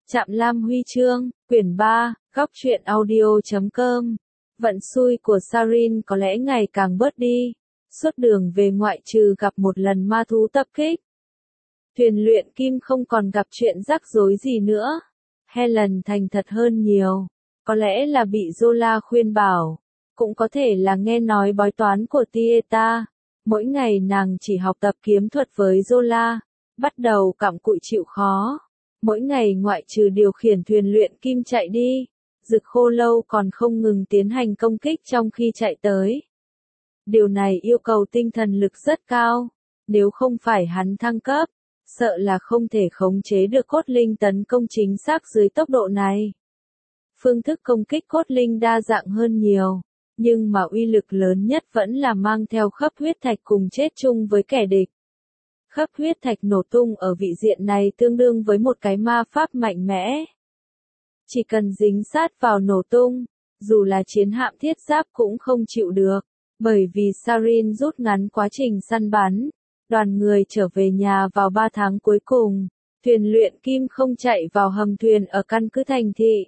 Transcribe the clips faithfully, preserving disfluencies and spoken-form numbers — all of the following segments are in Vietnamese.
Trạm Lam Huy chương, quyển ba, góc truyện audio chấm com. Vận xui của Sarin có lẽ ngày càng bớt đi. Suốt đường về ngoại trừ gặp một lần ma thú tập kích, thuyền luyện kim không còn gặp chuyện rắc rối gì nữa. Helen thành thật hơn nhiều. Có lẽ là bị Zola khuyên bảo. Cũng có thể là nghe nói bói toán của Tieta. Mỗi ngày nàng chỉ học tập kiếm thuật với Zola. Bắt đầu cặm cụi chịu khó. Mỗi ngày ngoại trừ điều khiển thuyền luyện kim chạy đi, Dực Khô Lâu còn không ngừng tiến hành công kích trong khi chạy tới. Điều này yêu cầu tinh thần lực rất cao. Nếu không phải hắn thăng cấp, sợ là không thể khống chế được cốt linh tấn công chính xác dưới tốc độ này. Phương thức công kích cốt linh đa dạng hơn nhiều, nhưng mà uy lực lớn nhất vẫn là mang theo khắp huyết thạch cùng chết chung với kẻ địch. Khắp huyết thạch nổ tung ở vị diện này tương đương với một cái ma pháp mạnh mẽ. Chỉ cần dính sát vào nổ tung, dù là chiến hạm thiết giáp cũng không chịu được, bởi vì Sarin rút ngắn quá trình săn bắn. Đoàn người trở về nhà vào ba tháng cuối cùng, thuyền luyện kim không chạy vào hầm thuyền ở căn cứ thành thị.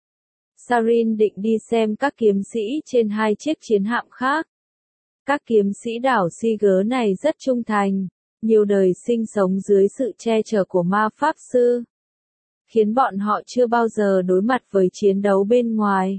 Sarin định đi xem các kiếm sĩ trên hai chiếc chiến hạm khác. Các kiếm sĩ đảo Siger này rất trung thành, nhiều đời sinh sống dưới sự che chở của ma pháp sư, khiến bọn họ chưa bao giờ đối mặt với chiến đấu bên ngoài.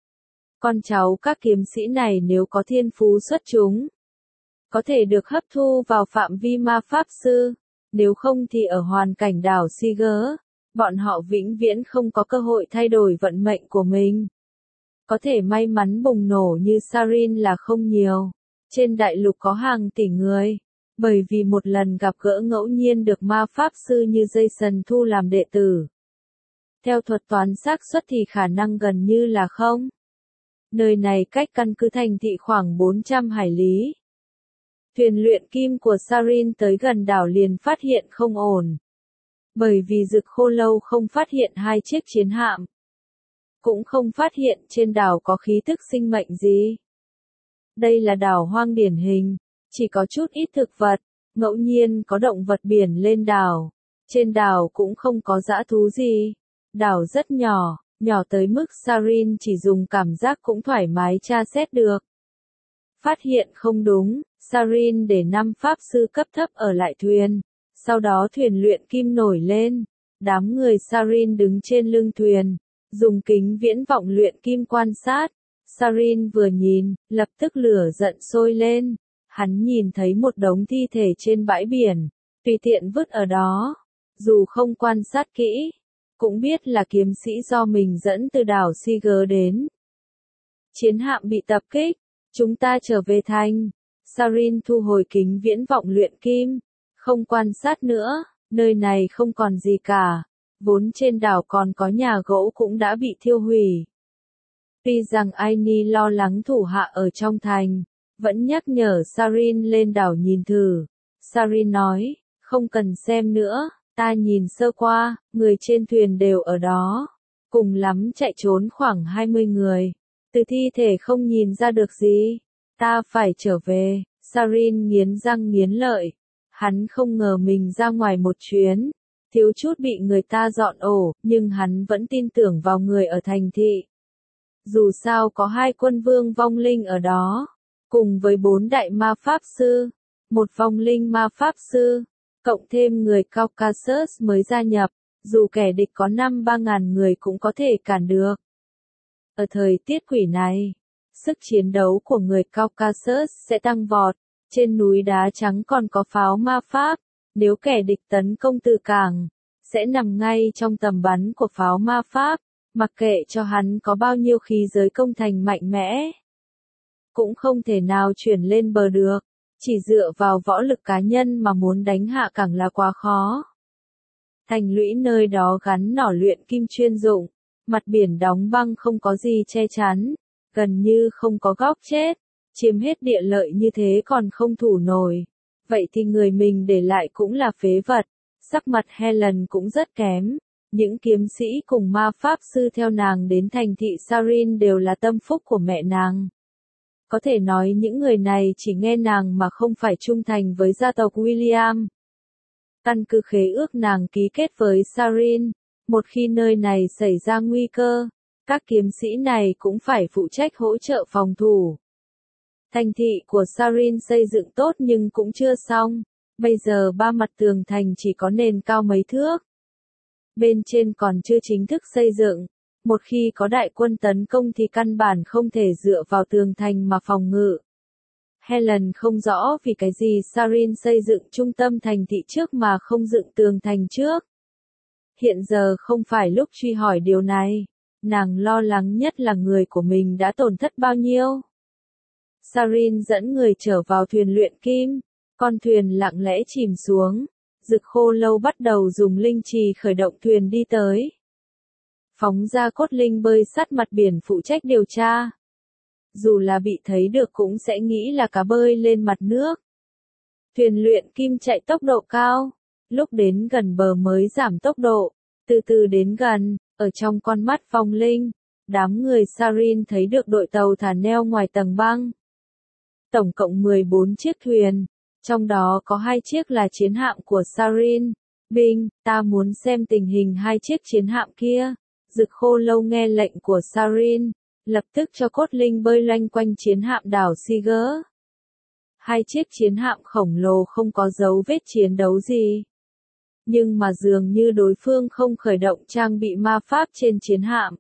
Con cháu các kiếm sĩ này nếu có thiên phú xuất chúng, có thể được hấp thu vào phạm vi ma pháp sư, nếu không thì ở hoàn cảnh đảo Siger, bọn họ vĩnh viễn không có cơ hội thay đổi vận mệnh của mình. Có thể may mắn bùng nổ như Sarin là không nhiều. Trên đại lục có hàng tỷ người, bởi vì một lần gặp gỡ ngẫu nhiên được ma pháp sư như Jason thu làm đệ tử. Theo thuật toán xác suất thì khả năng gần như là không. Nơi này cách căn cứ thành thị khoảng bốn trăm hải lý. Thuyền luyện kim của Sarin tới gần đảo liền phát hiện không ổn. Bởi vì Dực Khô Lâu không phát hiện hai chiếc chiến hạm. Cũng không phát hiện trên đảo có khí tức sinh mệnh gì. Đây là đảo hoang điển hình, chỉ có chút ít thực vật, ngẫu nhiên có động vật biển lên đảo. Trên đảo cũng không có dã thú gì. Đảo rất nhỏ, nhỏ tới mức Sarin chỉ dùng cảm giác cũng thoải mái tra xét được. Phát hiện không đúng, Sarin để năm pháp sư cấp thấp ở lại thuyền. Sau đó thuyền luyện kim nổi lên. Đám người Sarin đứng trên lưng thuyền, dùng kính viễn vọng luyện kim quan sát. Sarin vừa nhìn, lập tức lửa giận sôi lên. Hắn nhìn thấy một đống thi thể trên bãi biển, tùy tiện vứt ở đó. Dù không quan sát kỹ, cũng biết là kiếm sĩ do mình dẫn từ đảo Siger đến. Chiến hạm bị tập kích, chúng ta trở về thành. Sarin thu hồi kính viễn vọng luyện kim, không quan sát nữa, nơi này không còn gì cả. Vốn trên đảo còn có nhà gỗ cũng đã bị thiêu hủy. Tuy rằng Aini lo lắng thủ hạ ở trong thành, vẫn nhắc nhở Sarin lên đảo nhìn thử. Sarin nói, không cần xem nữa, ta nhìn sơ qua, người trên thuyền đều ở đó. Cùng lắm chạy trốn khoảng hai mươi người. Từ thi thể không nhìn ra được gì. Ta phải trở về. Sarin nghiến răng nghiến lợi. Hắn không ngờ mình ra ngoài một chuyến, thiếu chút bị người ta dọn ổ, nhưng hắn vẫn tin tưởng vào người ở thành thị. Dù sao có hai quân vương vong linh ở đó, cùng với bốn đại ma pháp sư, một vong linh ma pháp sư, cộng thêm người Caucasus mới gia nhập, dù kẻ địch có năm ba ngàn người cũng có thể cản được. Ở thời tiết quỷ này, sức chiến đấu của người Caucasus sẽ tăng vọt. Trên núi đá trắng còn có pháo ma pháp, nếu kẻ địch tấn công từ cảng, sẽ nằm ngay trong tầm bắn của pháo ma pháp, mặc kệ cho hắn có bao nhiêu khí giới công thành mạnh mẽ. Cũng không thể nào chuyển lên bờ được, chỉ dựa vào võ lực cá nhân mà muốn đánh hạ cảng là quá khó. Thành lũy nơi đó gắn nỏ luyện kim chuyên dụng, mặt biển đóng băng không có gì che chắn, gần như không có góc chết. Chiếm hết địa lợi như thế còn không thủ nổi. Vậy thì người mình để lại cũng là phế vật. Sắc mặt Helen cũng rất kém. Những kiếm sĩ cùng ma pháp sư theo nàng đến thành thị Sarin đều là tâm phúc của mẹ nàng. Có thể nói những người này chỉ nghe nàng mà không phải trung thành với gia tộc William. Căn cứ khế ước nàng ký kết với Sarin, Một khi nơi này xảy ra nguy cơ, các kiếm sĩ này cũng phải phụ trách hỗ trợ phòng thủ. Thành thị của Sarin xây dựng tốt nhưng cũng chưa xong. Bây giờ ba mặt tường thành chỉ có nền cao mấy thước. Bên trên còn chưa chính thức xây dựng. Một khi có đại quân tấn công thì căn bản không thể dựa vào tường thành mà phòng ngự. Helen không rõ vì cái gì Sarin xây dựng trung tâm thành thị trước mà không dựng tường thành trước. Hiện giờ không phải lúc truy hỏi điều này. Nàng lo lắng nhất là người của mình đã tổn thất bao nhiêu. Sarin dẫn người trở vào thuyền luyện kim. Con thuyền lặng lẽ chìm xuống. Dực Khô Lâu bắt đầu dùng linh trì khởi động thuyền đi tới. Phóng ra cốt linh bơi sát mặt biển phụ trách điều tra. Dù là bị thấy được cũng sẽ nghĩ là cá bơi lên mặt nước. Thuyền luyện kim chạy tốc độ cao. Lúc đến gần bờ mới giảm tốc độ. Từ từ đến gần, ở trong con mắt phong linh, đám người Sarin thấy được đội tàu thả neo ngoài tầng băng. Tổng cộng mười bốn chiếc thuyền, trong đó có hai chiếc là chiến hạm của Sarin. Binh, ta muốn xem tình hình hai chiếc chiến hạm kia. Dực Khô Lâu nghe lệnh của Sarin, lập tức cho cốt linh bơi loanh quanh chiến hạm đảo Siger. Hai chiếc chiến hạm khổng lồ không có dấu vết chiến đấu gì. Nhưng mà dường như đối phương không khởi động trang bị ma pháp trên chiến hạm.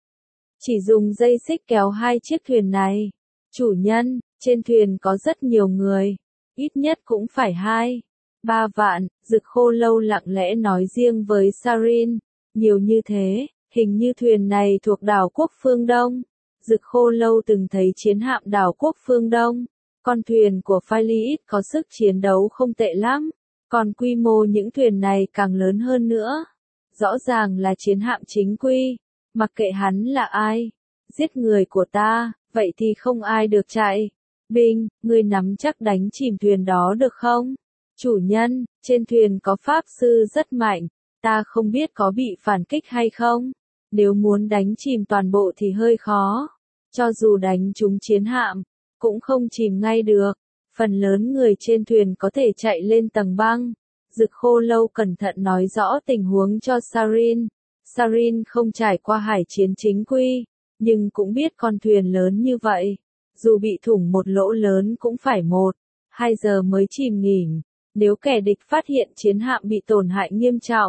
Chỉ dùng dây xích kéo hai chiếc thuyền này. Chủ nhân, trên thuyền có rất nhiều người. Ít nhất cũng phải hai, ba vạn, Dực Khô Lâu lặng lẽ nói riêng với Sarin. Nhiều như thế, hình như thuyền này thuộc đảo quốc phương Đông. Dực Khô Lâu từng thấy chiến hạm đảo quốc phương Đông. Con thuyền của Philiis có sức chiến đấu không tệ lắm. Còn quy mô những thuyền này càng lớn hơn nữa. Rõ ràng là chiến hạm chính quy. Mặc kệ hắn là ai. Giết người của ta, vậy thì không ai được chạy. Binh, ngươi nắm chắc đánh chìm thuyền đó được không? Chủ nhân, trên thuyền có pháp sư rất mạnh. Ta không biết có bị phản kích hay không. Nếu muốn đánh chìm toàn bộ thì hơi khó. Cho dù đánh trúng chiến hạm, cũng không chìm ngay được. Phần lớn người trên thuyền có thể chạy lên tầng băng. Dực Khô Lâu cẩn thận nói rõ tình huống cho Sarin. Sarin không trải qua hải chiến chính quy, nhưng cũng biết con thuyền lớn như vậy. Dù bị thủng một lỗ lớn cũng phải một, hai giờ mới chìm nghỉm. Nếu kẻ địch phát hiện chiến hạm bị tổn hại nghiêm trọng,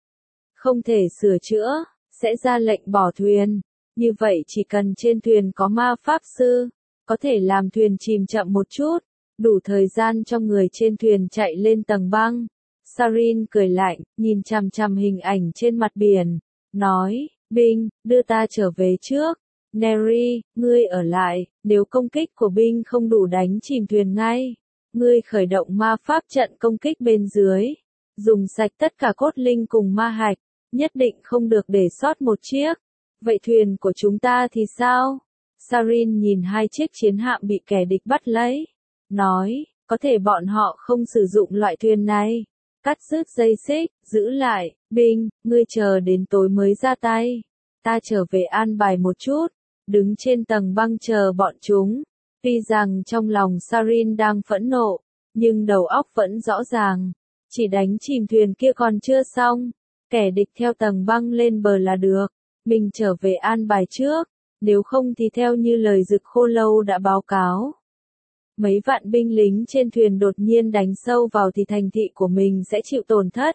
không thể sửa chữa, sẽ ra lệnh bỏ thuyền. Như vậy chỉ cần trên thuyền có ma pháp sư, có thể làm thuyền chìm chậm một chút. Đủ thời gian cho người trên thuyền chạy lên tầng băng. Sarin cười lạnh, nhìn chằm chằm hình ảnh trên mặt biển. Nói, binh, đưa ta trở về trước. Neri, ngươi ở lại, nếu công kích của binh không đủ đánh chìm thuyền ngay. Ngươi khởi động ma pháp trận công kích bên dưới. Dùng sạch tất cả cốt linh cùng ma hạch. Nhất định không được để sót một chiếc. Vậy thuyền của chúng ta thì sao? Sarin nhìn hai chiếc chiến hạm bị kẻ địch bắt lấy. Nói, có thể bọn họ không sử dụng loại thuyền này. Cắt đứt dây xích, giữ lại, binh, ngươi chờ đến tối mới ra tay. Ta trở về an bài một chút, đứng trên tầng băng chờ bọn chúng. Tuy rằng trong lòng Sarin đang phẫn nộ, nhưng đầu óc vẫn rõ ràng. Chỉ đánh chìm thuyền kia còn chưa xong. Kẻ địch theo tầng băng lên bờ là được. Mình trở về an bài trước. Nếu không thì theo như lời Dực Khô Lâu đã báo cáo. Mấy vạn binh lính trên thuyền đột nhiên đánh sâu vào thì thành thị của mình sẽ chịu tổn thất.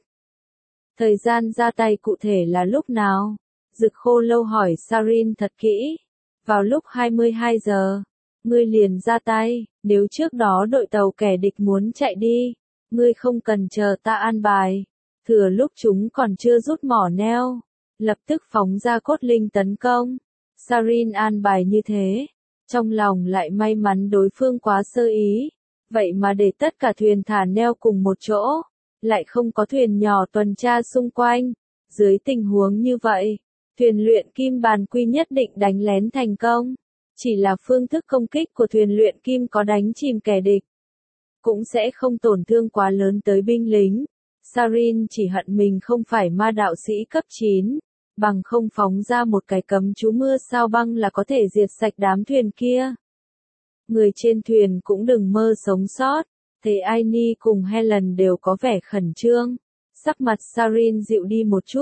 Thời gian ra tay cụ thể là lúc nào? Dực Khô Lâu hỏi Sarin thật kỹ. Vào lúc hai mươi hai giờ, ngươi liền ra tay. Nếu trước đó đội tàu kẻ địch muốn chạy đi, ngươi không cần chờ ta an bài. Thừa lúc chúng còn chưa rút mỏ neo, lập tức phóng ra cốt linh tấn công. Sarin an bài như thế. Trong lòng lại may mắn đối phương quá sơ ý. Vậy mà để tất cả thuyền thả neo cùng một chỗ. Lại không có thuyền nhỏ tuần tra xung quanh. Dưới tình huống như vậy, thuyền luyện kim bàn quy nhất định đánh lén thành công. Chỉ là phương thức công kích của thuyền luyện kim có đánh chìm kẻ địch. Cũng sẽ không tổn thương quá lớn tới binh lính. Sarin chỉ hận mình không phải ma đạo sĩ cấp chín. Bằng không phóng ra một cái cấm chú mưa sao băng là có thể diệt sạch đám thuyền kia. Người trên thuyền cũng đừng mơ sống sót. Thấy Aini cùng Helen đều có vẻ khẩn trương. Sắc mặt Sarin dịu đi một chút.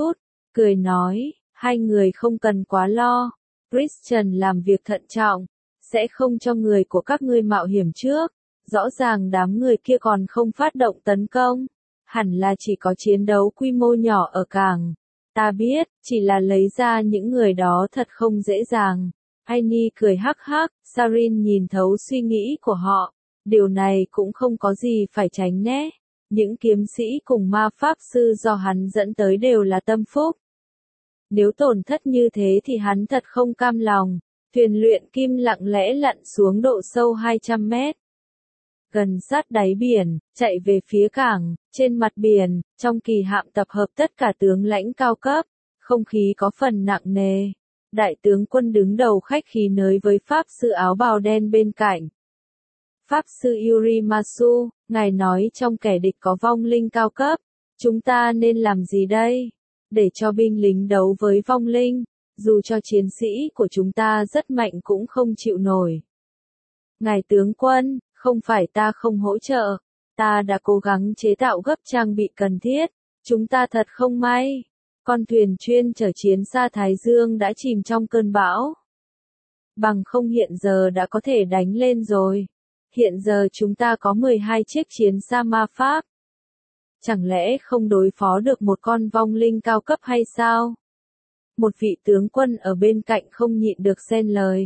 cười nói, hai người không cần quá lo. Christian làm việc thận trọng, sẽ không cho người của các ngươi mạo hiểm trước. Rõ ràng đám người kia còn không phát động tấn công. Hẳn là chỉ có chiến đấu quy mô nhỏ ở cảng. Ta biết, chỉ là lấy ra những người đó thật không dễ dàng. Annie cười hắc hắc, Sarin nhìn thấu suy nghĩ của họ. Điều này cũng không có gì phải tránh né. Những kiếm sĩ cùng ma pháp sư do hắn dẫn tới đều là tâm phúc. Nếu tổn thất như thế thì hắn thật không cam lòng. Thuyền luyện kim lặng lẽ lặn xuống độ sâu hai trăm mét. Gần sát đáy biển, chạy về phía cảng, trên mặt biển, trong kỳ hạm tập hợp tất cả tướng lãnh cao cấp, không khí có phần nặng nề. Đại tướng quân đứng đầu khách khí nới với pháp sư áo bào đen bên cạnh. Pháp sư Yurimasu, ngài nói trong kẻ địch có vong linh cao cấp, chúng ta nên làm gì đây? Để cho binh lính đấu với vong linh, dù cho chiến sĩ của chúng ta rất mạnh cũng không chịu nổi. Ngài tướng quân, không phải ta không hỗ trợ, ta đã cố gắng chế tạo gấp trang bị cần thiết, chúng ta thật không may. Con thuyền chuyên chở chiến xa Thái Dương đã chìm trong cơn bão. Bằng không hiện giờ đã có thể đánh lên rồi. Hiện giờ chúng ta có mười hai chiếc chiến xa ma pháp. Chẳng lẽ không đối phó được một con vong linh cao cấp hay sao? Một vị tướng quân ở bên cạnh không nhịn được xen lời.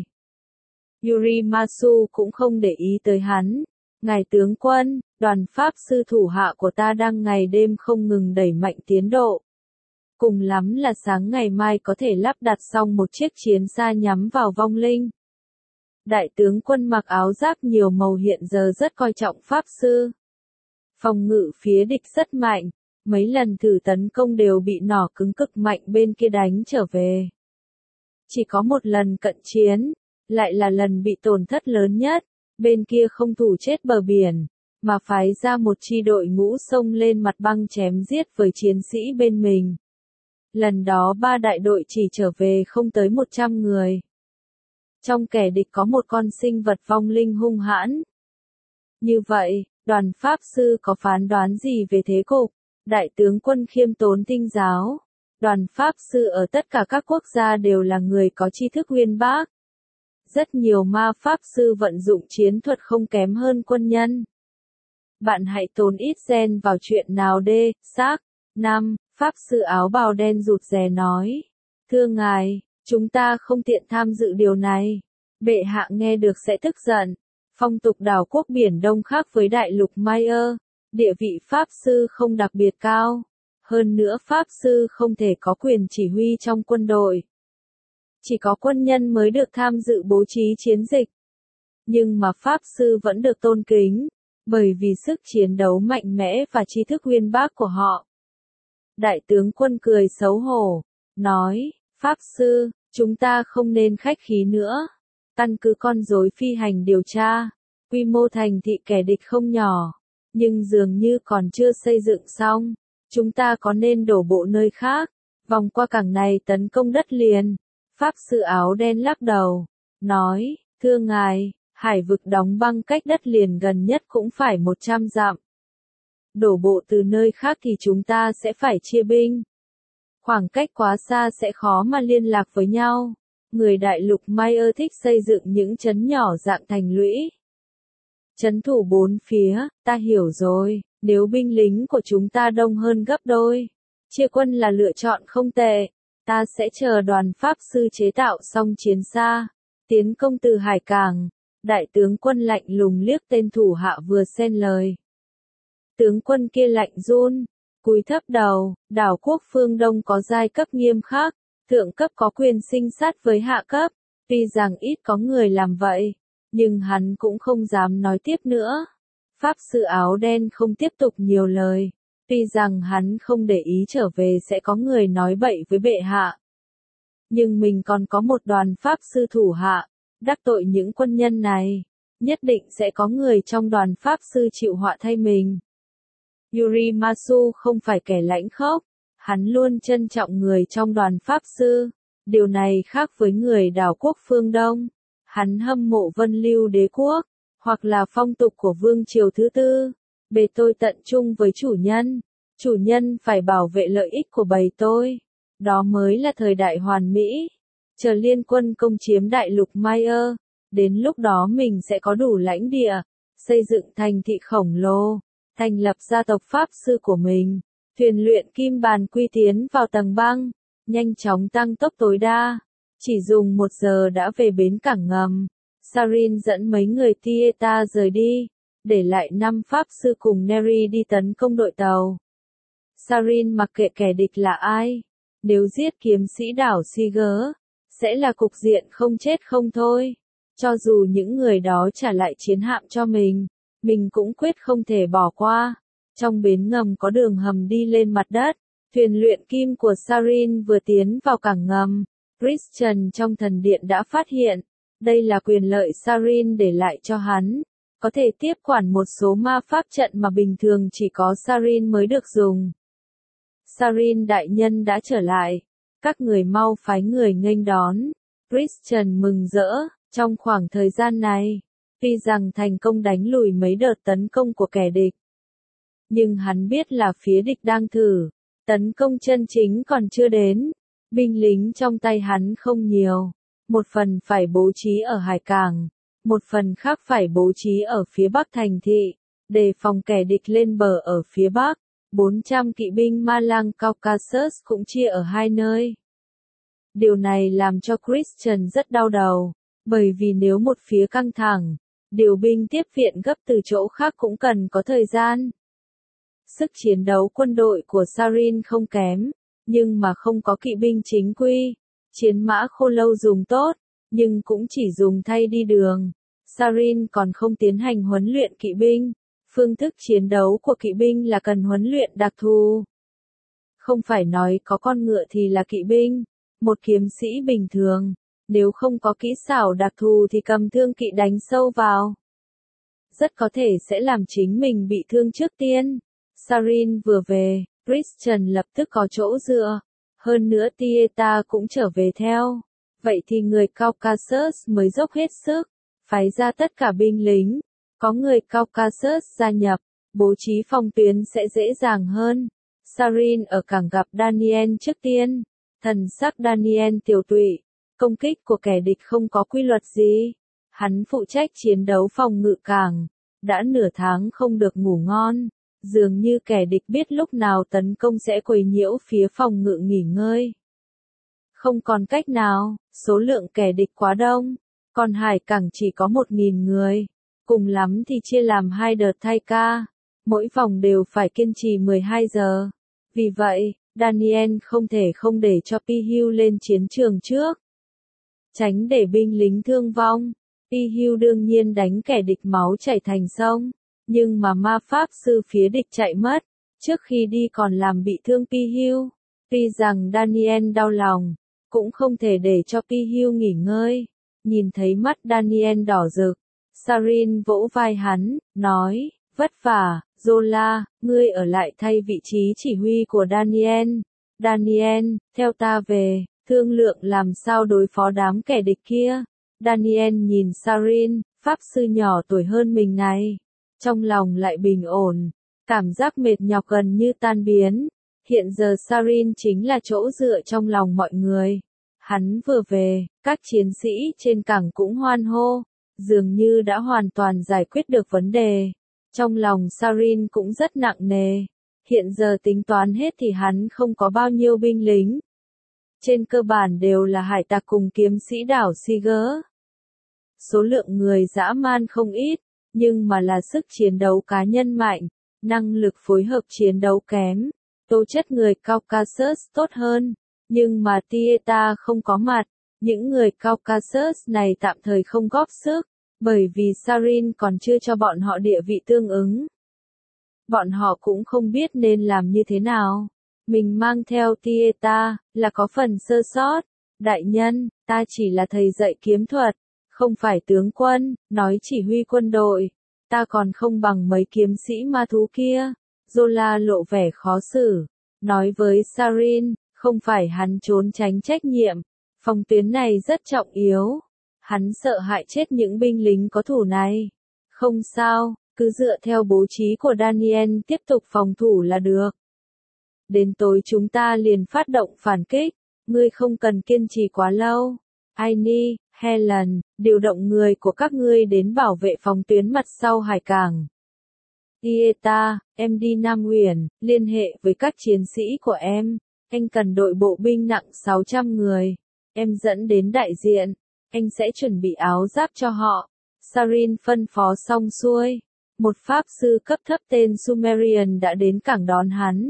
Yurimasu cũng không để ý tới hắn. Ngài tướng quân, đoàn pháp sư thủ hạ của ta đang ngày đêm không ngừng đẩy mạnh tiến độ. Cùng lắm là sáng ngày mai có thể lắp đặt xong một chiếc chiến xa nhắm vào vong linh. Đại tướng quân mặc áo giáp nhiều màu hiện giờ rất coi trọng pháp sư. Phòng ngự phía địch rất mạnh, mấy lần thử tấn công đều bị nỏ cứng cực mạnh bên kia đánh trở về. Chỉ có một lần cận chiến, lại là lần bị tổn thất lớn nhất, bên kia không thủ chết bờ biển, mà phái ra một chi đội ngũ xông lên mặt băng chém giết với chiến sĩ bên mình. Lần đó ba đại đội chỉ trở về không tới một trăm người. Trong kẻ địch có một con sinh vật vong linh hung hãn. Như vậy, đoàn pháp sư có phán đoán gì về thế cục? Đại tướng quân khiêm tốn tinh giáo. Đoàn pháp sư ở tất cả các quốc gia đều là người có tri thức uyên bác. Rất nhiều ma pháp sư vận dụng chiến thuật không kém hơn quân nhân. Bạn hãy tốn ít gen vào chuyện nào đê, xác. Năm, pháp sư áo bào đen rụt rè nói. Thưa ngài, chúng ta không tiện tham dự điều này. Bệ hạ nghe được sẽ tức giận. Phong tục đảo quốc Biển Đông khác với đại lục Maya. Địa vị pháp sư không đặc biệt cao. Hơn nữa pháp sư không thể có quyền chỉ huy trong quân đội. Chỉ có quân nhân mới được tham dự bố trí chiến dịch. Nhưng mà pháp sư vẫn được tôn kính, bởi vì sức chiến đấu mạnh mẽ và tri thức uyên bác của họ. Đại tướng quân cười xấu hổ, nói, pháp sư, chúng ta không nên khách khí nữa. Căn cứ con rối phi hành điều tra, quy mô thành thị kẻ địch không nhỏ, nhưng dường như còn chưa xây dựng xong. Chúng ta có nên đổ bộ nơi khác, vòng qua cảng này tấn công đất liền. Pháp sư áo đen lắc đầu, nói, thưa ngài, hải vực đóng băng cách đất liền gần nhất cũng phải một trăm dặm. Đổ bộ từ nơi khác thì chúng ta sẽ phải chia binh. Khoảng cách quá xa sẽ khó mà liên lạc với nhau. Người đại lục Maya thích xây dựng những trấn nhỏ dạng thành lũy. Trấn thủ bốn phía, ta hiểu rồi, nếu binh lính của chúng ta đông hơn gấp đôi. Chia quân là lựa chọn không tệ. Ta sẽ chờ đoàn pháp sư chế tạo xong chiến xa, tiến công từ hải cảng. Đại tướng quân lạnh lùng liếc tên thủ hạ vừa xen lời. Tướng quân kia lạnh run, cúi thấp đầu. Đảo quốc phương Đông có giai cấp nghiêm khắc, thượng cấp có quyền sinh sát với hạ cấp. Tuy rằng ít có người làm vậy, nhưng hắn cũng không dám nói tiếp nữa. Pháp sư áo đen không tiếp tục nhiều lời. Tuy rằng hắn không để ý trở về sẽ có người nói bậy với bệ hạ. Nhưng mình còn có một đoàn pháp sư thủ hạ, đắc tội những quân nhân này. Nhất định sẽ có người trong đoàn pháp sư chịu họa thay mình. Yurimasu không phải kẻ lãnh khốc. Hắn luôn trân trọng người trong đoàn pháp sư. Điều này khác với người đảo quốc phương Đông. Hắn hâm mộ Vân Lưu đế quốc, hoặc là phong tục của vương triều thứ tư. Bề tôi tận trung với chủ nhân. Chủ nhân phải bảo vệ lợi ích của bầy tôi. Đó mới là thời đại hoàn mỹ. Chờ liên quân công chiếm đại lục Maya, đến lúc đó mình sẽ có đủ lãnh địa, xây dựng thành thị khổng lồ, thành lập gia tộc Pháp sư của mình, thuyền luyện kim bàn quy tiến vào tầng băng, nhanh chóng tăng tốc tối đa. Chỉ dùng một giờ đã về bến cảng ngầm. Sarin dẫn mấy người Tieta rời đi, để lại năm Pháp sư cùng Neri đi tấn công đội tàu. Sarin mặc kệ kẻ địch là ai, nếu giết kiếm sĩ đảo Siger, sẽ là cục diện không chết không thôi. Cho dù những người đó trả lại chiến hạm cho mình, mình cũng quyết không thể bỏ qua. Trong bến ngầm có đường hầm đi lên mặt đất, thuyền luyện kim của Sarin vừa tiến vào cảng ngầm. Christian trong thần điện đã phát hiện, đây là quyền lợi Sarin để lại cho hắn, có thể tiếp quản một số ma pháp trận mà bình thường chỉ có Sarin mới được dùng. Sarin đại nhân đã trở lại, các người mau phái người nghênh đón. Christian mừng rỡ, trong khoảng thời gian này, tuy rằng thành công đánh lùi mấy đợt tấn công của kẻ địch, nhưng hắn biết là phía địch đang thử, tấn công chân chính còn chưa đến. Binh lính trong tay hắn không nhiều, một phần phải bố trí ở hải cảng, một phần khác phải bố trí ở phía bắc thành thị, đề phòng kẻ địch lên bờ ở phía bắc. bốn trăm kỵ binh Ma Lang Caucasus cũng chia ở hai nơi. Điều này làm cho Christian rất đau đầu, bởi vì nếu một phía căng thẳng, điều binh tiếp viện gấp từ chỗ khác cũng cần có thời gian. Sức chiến đấu quân đội của Sarin không kém, nhưng mà không có kỵ binh chính quy. Chiến mã khô lâu dùng tốt, nhưng cũng chỉ dùng thay đi đường. Sarin còn không tiến hành huấn luyện kỵ binh. Phương thức chiến đấu của kỵ binh là cần huấn luyện đặc thù. Không phải nói có con ngựa thì là kỵ binh. Một kiếm sĩ bình thường, nếu không có kỹ xảo đặc thù thì cầm thương kỵ đánh sâu vào, rất có thể sẽ làm chính mình bị thương trước tiên. Sarin vừa về, Christian lập tức có chỗ dựa. Hơn nữa Tieta cũng trở về theo. Vậy thì người Caucasus mới dốc hết sức, phái ra tất cả binh lính. Có người Caucasus gia nhập, bố trí phòng tuyến sẽ dễ dàng hơn. Sarin ở cảng gặp Daniel trước tiên. Thần sắc Daniel tiều tụy, công kích của kẻ địch không có quy luật gì. Hắn phụ trách chiến đấu phòng ngự cảng, đã nửa tháng không được ngủ ngon. Dường như kẻ địch biết lúc nào tấn công sẽ quấy nhiễu phía phòng ngự nghỉ ngơi. Không còn cách nào, số lượng kẻ địch quá đông, còn hải cảng chỉ có một nghìn người, cùng lắm thì chia làm hai đợt thay ca, mỗi vòng đều phải kiên trì mười hai giờ. Vì vậy, Daniel không thể không để cho Pihiu lên chiến trường trước, tránh để binh lính thương vong. Pihiu đương nhiên đánh kẻ địch máu chảy thành sông. Nhưng mà ma pháp sư phía địch chạy mất, trước khi đi còn làm bị thương Pihiu. Tuy rằng Daniel đau lòng, cũng không thể để cho Pihiu nghỉ ngơi. Nhìn thấy mắt Daniel đỏ rực, Sarin vỗ vai hắn, nói, vất vả, Zola, ngươi ở lại thay vị trí chỉ huy của Daniel. Daniel, theo ta về, thương lượng làm sao đối phó đám kẻ địch kia. Daniel nhìn Sarin, pháp sư nhỏ tuổi hơn mình này. Trong lòng lại bình ổn, cảm giác mệt nhọc gần như tan biến. Hiện giờ Sarin chính là chỗ dựa trong lòng mọi người. Hắn vừa về, các chiến sĩ trên cảng cũng hoan hô, dường như đã hoàn toàn giải quyết được vấn đề. Trong lòng Sarin cũng rất nặng nề. Hiện giờ tính toán hết thì hắn không có bao nhiêu binh lính. Trên cơ bản đều là hải tặc cùng kiếm sĩ đảo Siger. Số lượng người dã man không ít, nhưng mà là sức chiến đấu cá nhân mạnh, năng lực phối hợp chiến đấu kém, tố chất người Caucasus tốt hơn, nhưng mà Tieta không có mặt, những người Caucasus này tạm thời không góp sức, bởi vì Sarin còn chưa cho bọn họ địa vị tương ứng. Bọn họ cũng không biết nên làm như thế nào. Mình mang theo Tieta, là có phần sơ sót. Đại nhân, ta chỉ là thầy dạy kiếm thuật, không phải tướng quân, nói chỉ huy quân đội. Ta còn không bằng mấy kiếm sĩ ma thú kia. Zola lộ vẻ khó xử, nói với Sarin, không phải hắn trốn tránh trách nhiệm. Phòng tuyến này rất trọng yếu. Hắn sợ hại chết những binh lính có thủ này. Không sao, cứ dựa theo bố trí của Daniel tiếp tục phòng thủ là được. đến tối chúng ta liền phát động phản kích, ngươi không cần kiên trì quá lâu. Annie, Helen, điều động người của các ngươi đến bảo vệ phòng tuyến mặt sau hải cảng. Tieta, em đi Nam Uyển, liên hệ với các chiến sĩ của em, anh cần đội bộ binh nặng sáu trăm người, em dẫn đến đại diện, anh sẽ chuẩn bị áo giáp cho họ. Sarin phân phó xong xuôi, một pháp sư cấp thấp tên Sumerian đã đến cảng đón hắn.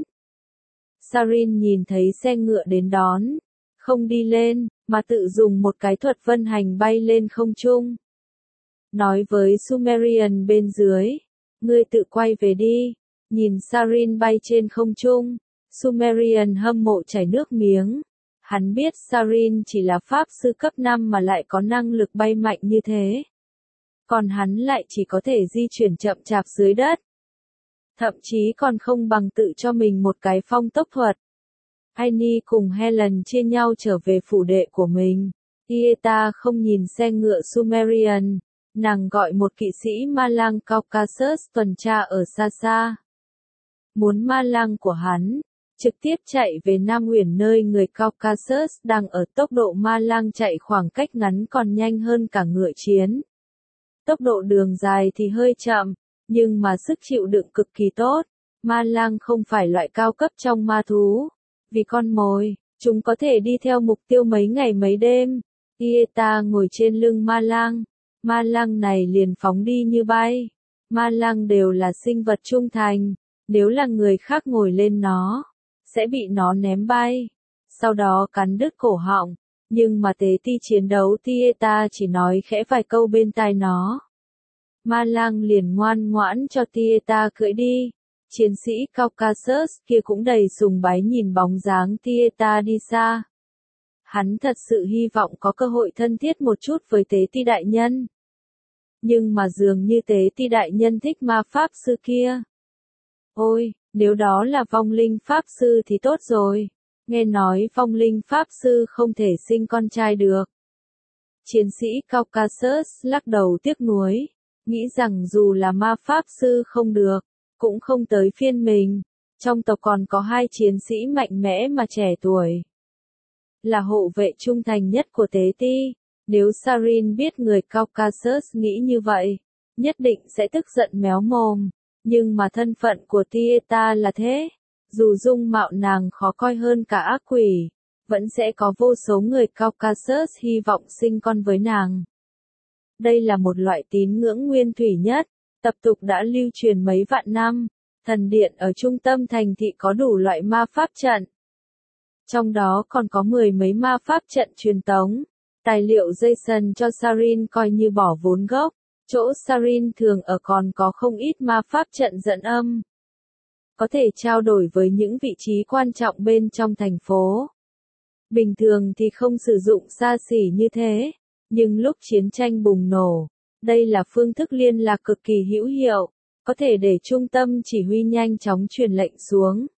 Sarin nhìn thấy xe ngựa đến đón, không đi lên, mà tự dùng một cái thuật vân hành bay lên không trung. Nói với Sumerian bên dưới, ngươi tự quay về đi, nhìn Sarin bay trên không trung, Sumerian hâm mộ chảy nước miếng. Hắn biết Sarin chỉ là pháp sư cấp năm mà lại có năng lực bay mạnh như thế. Còn hắn lại chỉ có thể di chuyển chậm chạp dưới đất. Thậm chí còn không bằng tự cho mình một cái phong tốc thuật. Annie cùng Helen chia nhau trở về phủ đệ của mình. Tieta không nhìn xe ngựa Sumerian, nàng gọi một kỵ sĩ ma lang Caucasus tuần tra ở xa xa. Muốn ma lang của hắn, trực tiếp chạy về Nam Uyển nơi người Caucasus đang ở. Tốc độ ma lang chạy khoảng cách ngắn còn nhanh hơn cả ngựa chiến. Tốc độ đường dài thì hơi chậm, nhưng mà sức chịu đựng cực kỳ tốt. Ma lang không phải loại cao cấp trong ma thú. Vì con mồi, chúng có thể đi theo mục tiêu mấy ngày mấy đêm. Tieta ngồi trên lưng ma lang. Ma lang này liền phóng đi như bay. Ma lang đều là sinh vật trung thành. Nếu là người khác ngồi lên nó, sẽ bị nó ném bay. Sau đó cắn đứt cổ họng. Nhưng mà tế ti chiến đấu Tieta chỉ nói khẽ vài câu bên tai nó. Ma lang liền ngoan ngoãn cho Tieta cưỡi đi. Chiến sĩ Caucasus kia cũng đầy sùng bái nhìn bóng dáng Tieta đi xa. Hắn thật sự hy vọng có cơ hội thân thiết một chút với tế ti đại nhân. Nhưng mà dường như tế ti đại nhân thích ma pháp sư kia. Ôi, nếu đó là vong linh pháp sư thì tốt rồi. Nghe nói vong linh pháp sư không thể sinh con trai được. Chiến sĩ Caucasus lắc đầu tiếc nuối, nghĩ rằng dù là ma pháp sư không được, cũng không tới phiên mình. Trong tộc còn có hai chiến sĩ mạnh mẽ mà trẻ tuổi. Là hộ vệ trung thành nhất của tế ti. Nếu Sarin biết người Caucasus nghĩ như vậy, nhất định sẽ tức giận méo mồm. Nhưng mà thân phận của Tieta là thế. Dù dung mạo nàng khó coi hơn cả ác quỷ, vẫn sẽ có vô số người Caucasus hy vọng sinh con với nàng. Đây là một loại tín ngưỡng nguyên thủy nhất, tập tục đã lưu truyền mấy vạn năm. Thần điện ở trung tâm thành thị có đủ loại ma pháp trận. Trong đó còn có mười mấy ma pháp trận truyền tống. Tài liệu Jason cho Sarin coi như bỏ vốn gốc. Chỗ Sarin thường ở còn có không ít ma pháp trận dẫn âm. Có thể trao đổi với những vị trí quan trọng bên trong thành phố. Bình thường thì không sử dụng xa xỉ như thế, nhưng lúc chiến tranh bùng nổ, đây là phương thức liên lạc cực kỳ hữu hiệu, có thể để trung tâm chỉ huy nhanh chóng truyền lệnh xuống.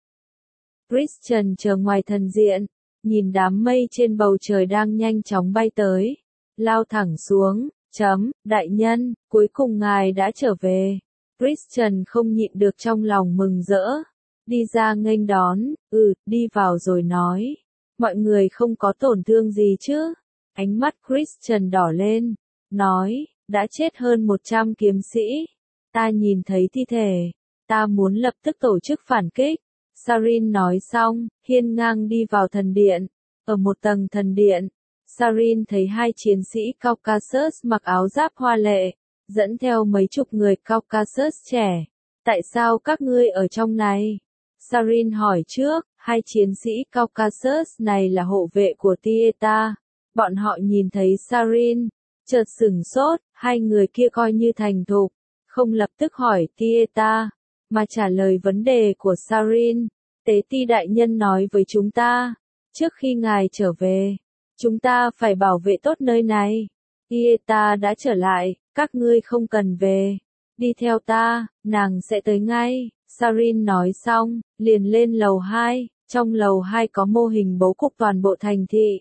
Christian chờ ngoài thần diện, nhìn đám mây trên bầu trời đang nhanh chóng bay tới, lao thẳng xuống, chấm, đại nhân, cuối cùng ngài đã trở về. Christian không nhịn được trong lòng mừng rỡ, đi ra nghênh đón, ừ, đi vào rồi nói, mọi người không có tổn thương gì chứ? Ánh mắt Christian đỏ lên, nói, đã chết hơn một trăm kiếm sĩ, ta nhìn thấy thi thể, ta muốn lập tức tổ chức phản kích. Sarin nói xong, hiên ngang đi vào thần điện, ở một tầng thần điện, Sarin thấy hai chiến sĩ Caucasus mặc áo giáp hoa lệ, dẫn theo mấy chục người Caucasus trẻ. Tại sao các ngươi ở trong này? Sarin hỏi trước, hai chiến sĩ Caucasus này là hộ vệ của Tieta. Bọn họ nhìn thấy Sarin, chợt sửng sốt, hai người kia coi như thành thục, không lập tức hỏi Tieta, mà trả lời vấn đề của Sarin. Tế ti đại nhân nói với chúng ta, trước khi ngài trở về, chúng ta phải bảo vệ tốt nơi này. Tieta đã trở lại, các ngươi không cần về. Đi theo ta, nàng sẽ tới ngay. Sarin nói xong, liền lên lầu hai. Trong lầu hai có mô hình bố cục toàn bộ thành thị.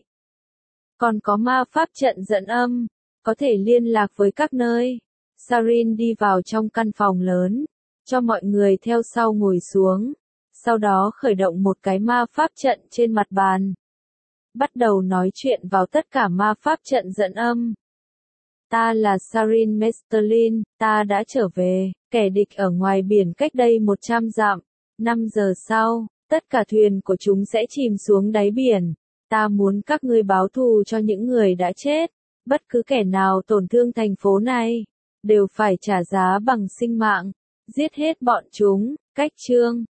Còn có ma pháp trận dẫn âm, có thể liên lạc với các nơi. Sarin đi vào trong căn phòng lớn, cho mọi người theo sau ngồi xuống. sau đó khởi động một cái ma pháp trận trên mặt bàn. Bắt đầu nói chuyện vào tất cả ma pháp trận dẫn âm. Ta là Sarin Mesterlin, ta đã trở về, kẻ địch ở ngoài biển cách đây một trăm dặm. Năm giờ sau, tất cả thuyền của chúng sẽ chìm xuống đáy biển. Ta muốn các ngươi báo thù cho những người đã chết. Bất cứ kẻ nào tổn thương thành phố này, đều phải trả giá bằng sinh mạng. Giết hết bọn chúng. Cách chương